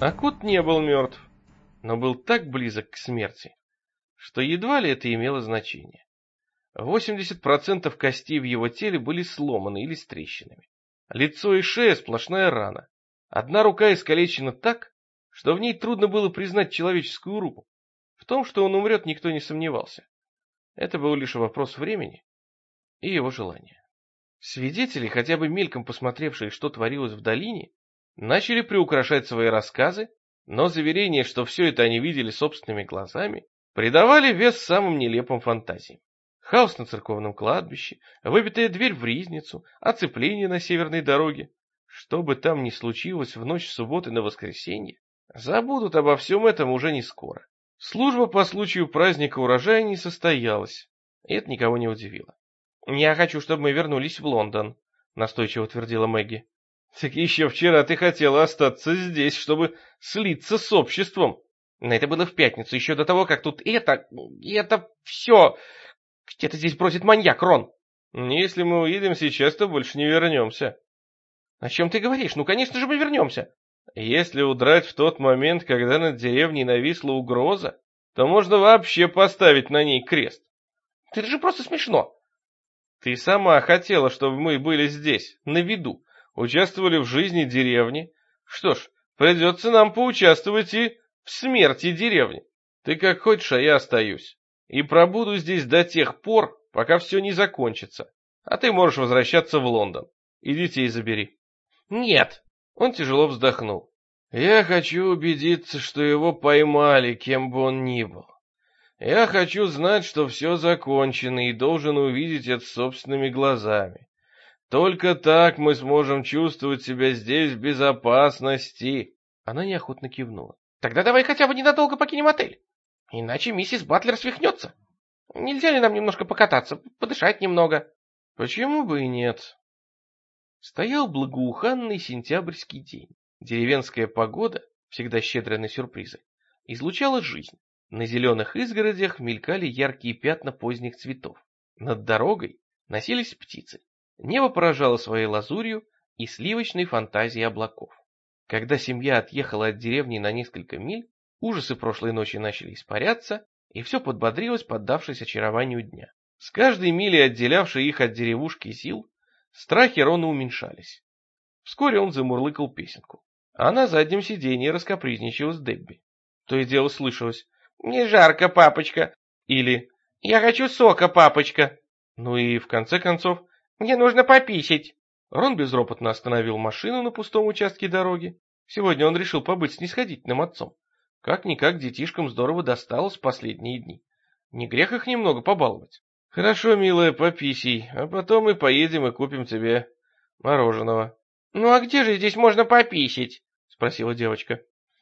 Акут не был мертв, но был так близок к смерти, что едва ли это имело значение. 80% костей в его теле были сломаны или с трещинами. Лицо и шея сплошная рана. Одна рука искалечена так, что в ней трудно было признать человеческую руку. В том, что он умрет, никто не сомневался. Это был лишь вопрос времени и его желания. Свидетели, хотя бы мельком посмотревшие, что творилось в долине, начали приукрашать свои рассказы, но заверение, что все это они видели собственными глазами, придавали вес самым нелепым фантазиям. Хаос на церковном кладбище, выбитая дверь в ризницу, оцепление на северной дороге. Что бы там ни случилось в ночь субботы на воскресенье, забудут обо всем этом уже не скоро. Служба по случаю праздника урожая не состоялась, и это никого не удивило. «Я хочу, чтобы мы вернулись в Лондон», — настойчиво твердила Мэгги. «Так еще вчера ты хотела остаться здесь, чтобы слиться с обществом». Но это было в пятницу, еще до того, как тут это все... Где-то здесь бродит маньяк, Рон. Если мы уедем сейчас, то больше не вернемся. О чем ты говоришь? Ну, конечно же, мы вернемся. Если удрать в тот момент, когда над деревней нависла угроза, то можно вообще поставить на ней крест. Это же просто смешно. Ты сама хотела, чтобы мы были здесь, на виду, участвовали в жизни деревни. Что ж, придется нам поучаствовать и в смерти деревни. Ты как хочешь, а я остаюсь. И пробуду здесь до тех пор, пока все не закончится. А ты можешь возвращаться в Лондон. И детей забери. Нет. Он тяжело вздохнул. Я хочу убедиться, что его поймали, кем бы он ни был. Я хочу знать, что все закончено, и должен увидеть это собственными глазами. Только так мы сможем чувствовать себя здесь в безопасности. Она неохотно кивнула. Тогда давай хотя бы ненадолго покинем отель. Иначе миссис Батлер свихнется. Нельзя ли нам немножко покататься, подышать немного? Почему бы и нет? Стоял благоуханный сентябрьский день. Деревенская погода, всегда щедрая на сюрпризы, излучала жизнь. На зеленых изгородях мелькали яркие пятна поздних цветов. Над дорогой носились птицы. Небо поражало своей лазурью и сливочной фантазией облаков. Когда семья отъехала от деревни на несколько миль, ужасы прошлой ночи начали испаряться, и все подбодрилось, поддавшись очарованию дня. С каждой милей, отделявшей их от деревушки Зил, страхи Рона уменьшались. Вскоре он замурлыкал песенку. А на заднем сиденье раскапризничалась Дебби. То и дело слышалось: «Мне жарко, папочка!» Или «Я хочу сока, папочка!» Ну и, в конце концов, «Мне нужно пописить!» Рон безропотно остановил машину на пустом участке дороги. Сегодня он решил побыть снисходительным отцом. Как-никак детишкам здорово досталось в последние дни. Не грех их немного побаловать. Хорошо, милая, пописей, а потом мы поедем и купим тебе мороженого. Ну а где же здесь можно пописить? Спросила девочка.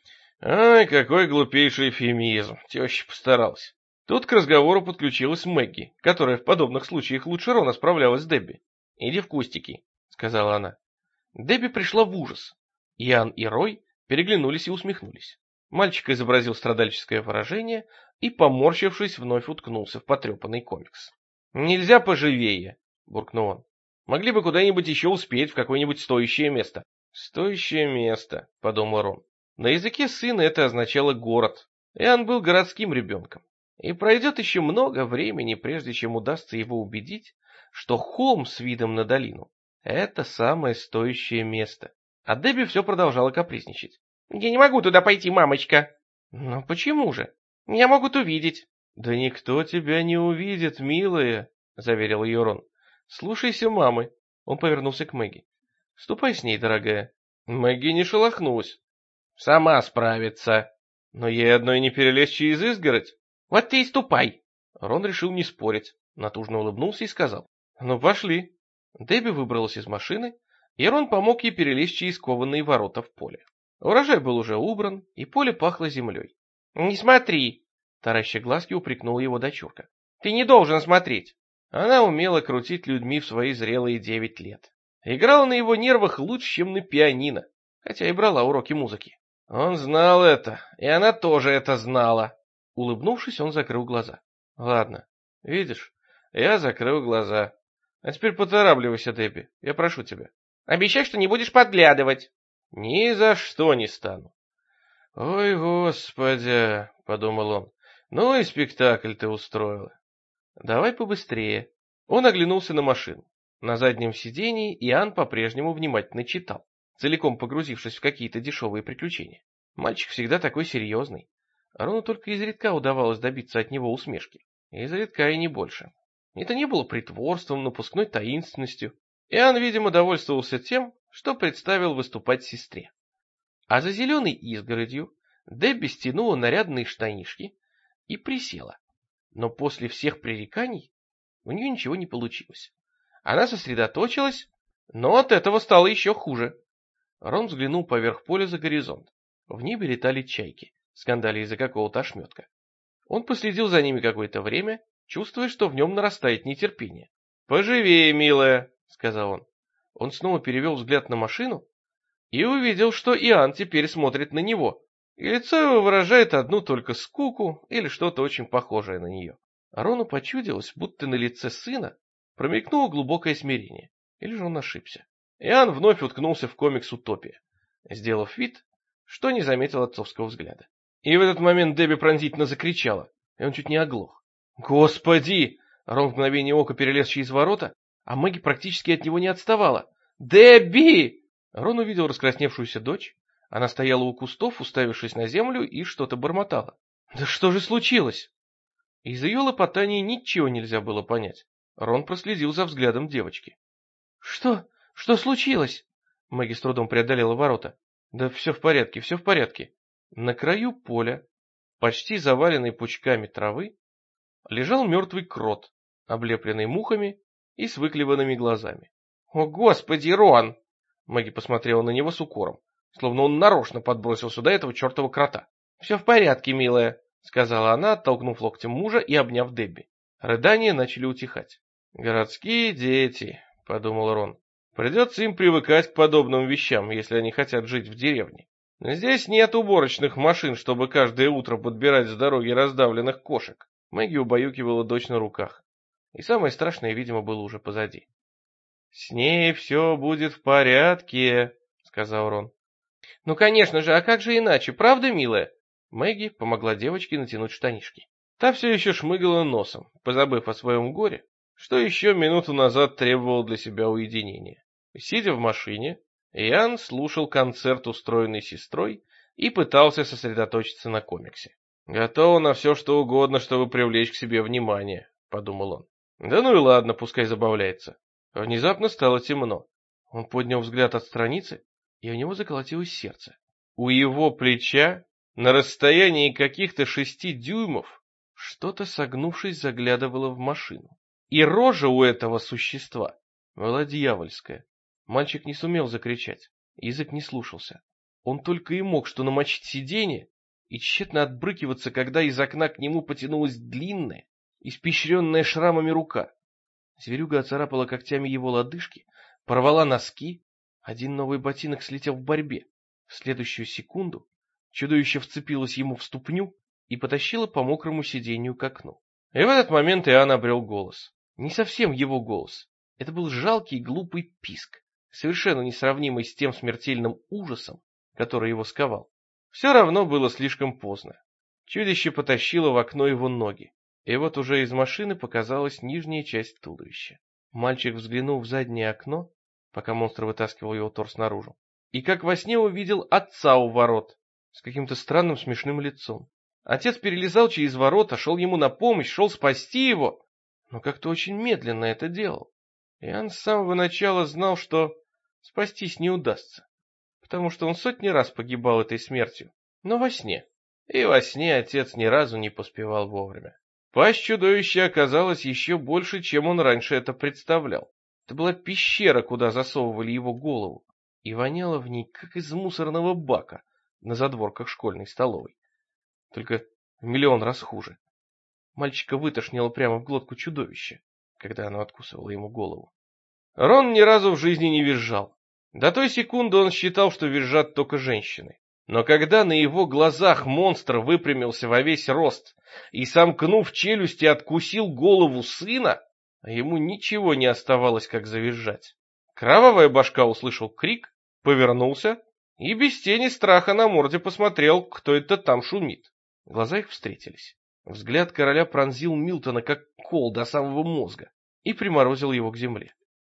Ай, какой глупейший эвфемизм, теща постаралась. Тут к разговору подключилась Мэгги, которая в подобных случаях лучше Рона справлялась с Дебби. «Иди в кустики», — сказала она. Дебби пришла в ужас. Иоанн и Рой переглянулись и усмехнулись. Мальчик изобразил страдальческое выражение и, поморщившись, вновь уткнулся в потрепанный комикс. «Нельзя поживее», — буркнул он. «Могли бы куда-нибудь еще успеть, в какое-нибудь стоящее место». «Стоящее место», — подумал Рон. На языке сына это означало город. Иоанн был городским ребенком. И пройдет еще много времени, прежде чем удастся его убедить, что холм с видом на долину — это самое стоящее место. А Дебби все продолжала капризничать. «Я не могу туда пойти, мамочка». «Но почему же? Меня могут увидеть». «Да никто тебя не увидит, милая», — заверил ее Рон. «Слушайся мамы». Он повернулся к Мэгги. «Ступай с ней, дорогая». Мэгги не шелохнулась. «Сама справится». «Но ей одной не перелезть через изгородь». «Вот ты и ступай». Рон решил не спорить, натужно улыбнулся и сказал: «Ну, пошли». Дебби выбралась из машины, и Рон помог ей перелезть через кованые ворота в поле. Урожай был уже убран, и поле пахло землей. «Не смотри!» — тараща глазки упрекнула его дочурка. «Ты не должен смотреть!» Она умела крутить людьми в свои зрелые 9 лет. Играла на его нервах лучше, чем на пианино, хотя и брала уроки музыки. Он знал это, и она тоже это знала. Улыбнувшись, он закрыл глаза. «Ладно, видишь, я закрыл глаза. А теперь поторапливайся, Дебби, я прошу тебя». «Обещай, что не будешь подглядывать». «Ни за что не стану». «Ой, Господи!» — подумал он. «Ну и спектакль ты устроила. Давай побыстрее». Он оглянулся на машину. На заднем сидении Иоанн по-прежнему внимательно читал, целиком погрузившись в какие-то дешевые приключения. Мальчик всегда такой серьезный. Рону только изредка удавалось добиться от него усмешки. Изредка и не больше. Это не было притворством, напускной таинственностью. Иоанн, видимо, довольствовался тем, что представил выступать сестре. А за зеленой изгородью Дебби стянула нарядные штанишки и присела. Но после всех пререканий у нее ничего не получилось. Она сосредоточилась, но от этого стало еще хуже. Рон взглянул поверх поля за горизонт. В небе летали чайки, скандали из-за какого-то ошметка. Он последил за ними какое-то время, чувствуя, что в нем нарастает нетерпение. «Поживее, милая», — сказал он. Он снова перевел взгляд на машину и увидел, что Иоанн теперь смотрит на него, и лицо его выражает одну только скуку или что-то очень похожее на нее. Рону почудилось, будто на лице сына промелькнуло глубокое смирение, или же он ошибся. Иоанн вновь уткнулся в комикс «Утопия», сделав вид, что не заметил отцовского взгляда. И в этот момент Дебби пронзительно закричала, и он чуть не оглох. «Господи!» Рон в мгновение ока перелез через ворота, а Мэгги практически от него не отставала. «Дебби!» Рон увидел раскрасневшуюся дочь. Она стояла у кустов, уставившись на землю, и что-то бормотала. «Да что же случилось?» Из ее лопотания ничего нельзя было понять. Рон проследил за взглядом девочки. «Что? Что случилось?» Мэгги с трудом преодолела ворота. «Да все в порядке, все в порядке». На краю поля, почти заваленный пучками травы, лежал мертвый крот, облепленный мухами и с выклеванными глазами. «О, Господи, Рон!» Мэгги посмотрела на него с укором, словно он нарочно подбросил сюда этого чертова крота. «Все в порядке, милая», — сказала она, оттолкнув локтем мужа и обняв Дебби. Рыдания начали утихать. «Городские дети», — подумал Рон. «Придется им привыкать к подобным вещам, если они хотят жить в деревне. Здесь нет уборочных машин, чтобы каждое утро подбирать с дороги раздавленных кошек». Мэгги убаюкивала дочь на руках. И самое страшное, видимо, было уже позади. «С ней все будет в порядке», — сказал Рон. «Ну, конечно же, а как же иначе, правда, милая?» Мэгги помогла девочке натянуть штанишки. Та все еще шмыгала носом, позабыв о своем горе, что еще минуту назад требовало для себя уединения. Сидя в машине, Иоанн слушал концерт, устроенный сестрой, и пытался сосредоточиться на комиксе. «Готова на все, что угодно, чтобы привлечь к себе внимание», — подумал он. «Да ну и ладно, пускай забавляется». Внезапно стало темно. Он поднял взгляд от страницы, и у него заколотилось сердце. У его плеча, на расстоянии каких-то 6 дюймов, что-то, согнувшись, заглядывало в машину. И рожа у этого существа была дьявольская. Мальчик не сумел закричать, язык не слушался. Он только и мог что намочить сиденье и тщетно отбрыкиваться, когда из окна к нему потянулась длинная, испещренная шрамами рука. Зверюга оцарапала когтями его лодыжки, порвала носки, один новый ботинок слетел в борьбе. В следующую секунду чудовище вцепилось ему в ступню и потащило по мокрому сиденью к окну. И в этот момент Иоанн обрел голос. Не совсем его голос. Это был жалкий глупый писк, совершенно несравнимый с тем смертельным ужасом, который его сковал. Все равно было слишком поздно. Чудище потащило в окно его ноги. И вот уже из машины показалась нижняя часть туловища. Мальчик взглянул в заднее окно, пока монстр вытаскивал его торс наружу, и как во сне увидел отца у ворот с каким-то странным смешным лицом. Отец перелезал через ворота, шел ему на помощь, шел спасти его, но как-то очень медленно это делал. Иоанн с самого начала знал, что спастись не удастся, потому что он сотни раз погибал этой смертью, но во сне. И во сне отец ни разу не поспевал вовремя. Пасть чудовища оказалась еще больше, чем он раньше это представлял. Это была пещера, куда засовывали его голову, и воняло в ней, как из мусорного бака на задворках школьной столовой. Только в миллион раз хуже. Мальчика вытошнило прямо в глотку чудовища, когда оно откусывало ему голову. Рон ни разу в жизни не визжал. До той секунды он считал, что визжат только женщины. Но когда на его глазах монстр выпрямился во весь рост и, сомкнув челюсти, откусил голову сына, ему ничего не оставалось, как завизжать. Кровавая башка услышал крик, повернулся и без тени страха на морде посмотрел, кто это там шумит. Глаза их встретились. Взгляд короля пронзил Милтона как кол до самого мозга и приморозил его к земле.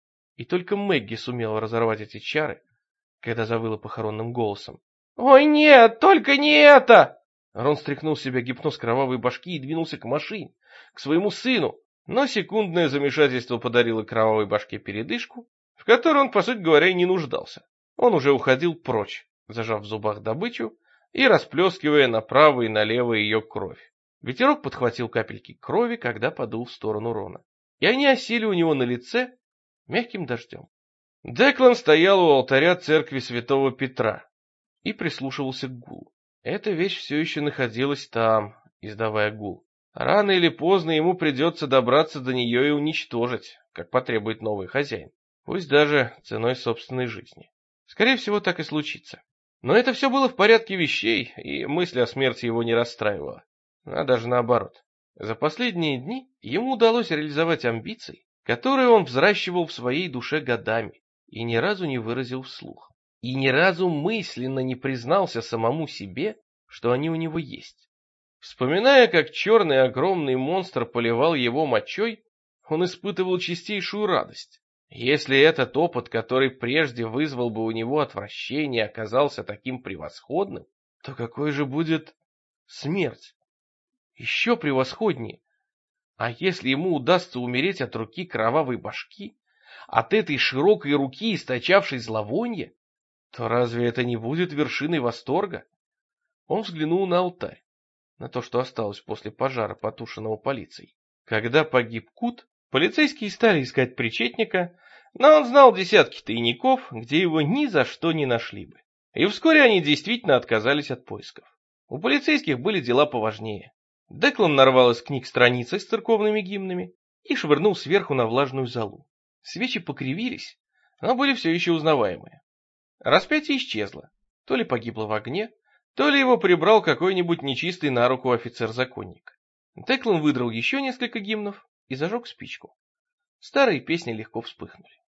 И только Мэгги сумела разорвать эти чары, когда завыла похоронным голосом. «Ой, нет, только не это!» Рон стряхнул с себя гипноз кровавой башки и двинулся к машине, к своему сыну, но секундное замешательство подарило кровавой башке передышку, в которой он, по сути говоря, и не нуждался. Он уже уходил прочь, зажав в зубах добычу и расплескивая направо и налево ее кровь. Ветерок подхватил капельки крови, когда подул в сторону Рона, и они осели у него на лице мягким дождем. Деклан стоял у алтаря церкви святого Петра и прислушивался к гулу. Эта вещь все еще находилась там, издавая гул. Рано или поздно ему придется добраться до нее и уничтожить, как потребует новый хозяин, пусть даже ценой собственной жизни. Скорее всего, так и случится. Но это все было в порядке вещей, и мысль о смерти его не расстраивала. А даже наоборот. За последние дни ему удалось реализовать амбиции, которые он взращивал в своей душе годами и ни разу не выразил вслух. И ни разу мысленно не признался самому себе, что они у него есть. Вспоминая, как черный огромный монстр поливал его мочой, он испытывал чистейшую радость. Если этот опыт, который прежде вызвал бы у него отвращение, оказался таким превосходным, то какой же будет смерть? Еще превосходнее. А если ему удастся умереть от руки кровавой башки, от этой широкой руки, источавшей зловонье, то разве это не будет вершиной восторга? Он взглянул на алтарь, на то, что осталось после пожара, потушенного полицией. Когда погиб Кут, полицейские стали искать причетника, но он знал десятки тайников, где его ни за что не нашли бы. И вскоре они действительно отказались от поисков. У полицейских были дела поважнее. Деклан нарвал из книг страницы с церковными гимнами и швырнул сверху на влажную золу. Свечи покривились, но были все еще узнаваемые. Распятие исчезло. То ли погибло в огне, то ли его прибрал какой-нибудь нечистый на руку офицер-законник. Деклан выдрал еще несколько гимнов и зажег спичку. Старые песни легко вспыхнули.